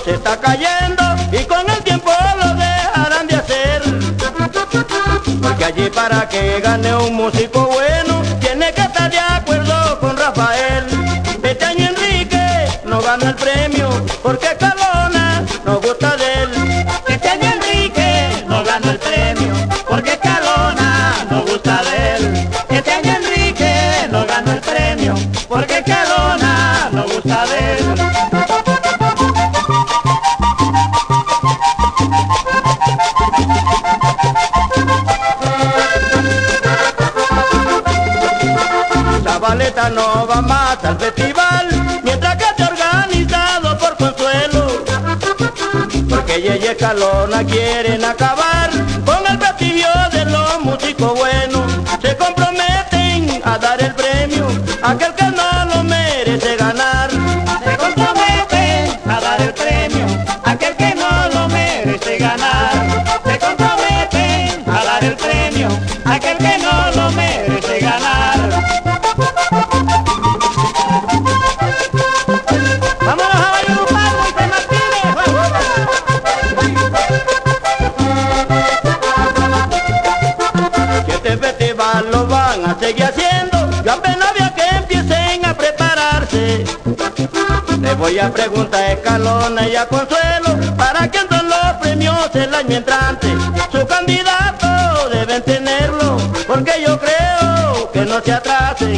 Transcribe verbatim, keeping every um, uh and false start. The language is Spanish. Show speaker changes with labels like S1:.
S1: se está cayendo y con el tiempo lo dejarán de hacer. Porque allí para que gane un músico bueno tiene que estar de acuerdo con Rafael. Este año Enrique no gana el premio porque Escalona no gusta de él.
S2: Este año Enrique no gana el premio porque Escalona no gusta de él. Este año Enrique no gana el premio porque Escalona no gusta de él.
S1: Zabaleta no va más al festival, mientras que está organizado por Consuelo. Porque Yeye Escalona quieren acabar con el prestigio de los músicos buenos. Se comprometen a dar el premio a aquel que no lo merece ganar.
S2: Se comprometen a dar el premio a aquel que no lo merece ganar. Se comprometen a dar el premio a aquel que no lo merece ganar. Vámonos a Valledupar, Monte Martínez.
S1: Que este festival lo van a seguir haciendo, yo apenas veo que empiecen a prepararse. Le voy a preguntar a Escalona y a Consuelo para quién son los premios el año entrante. Su candidato deben tenerlo, porque yo creo que no se atrase.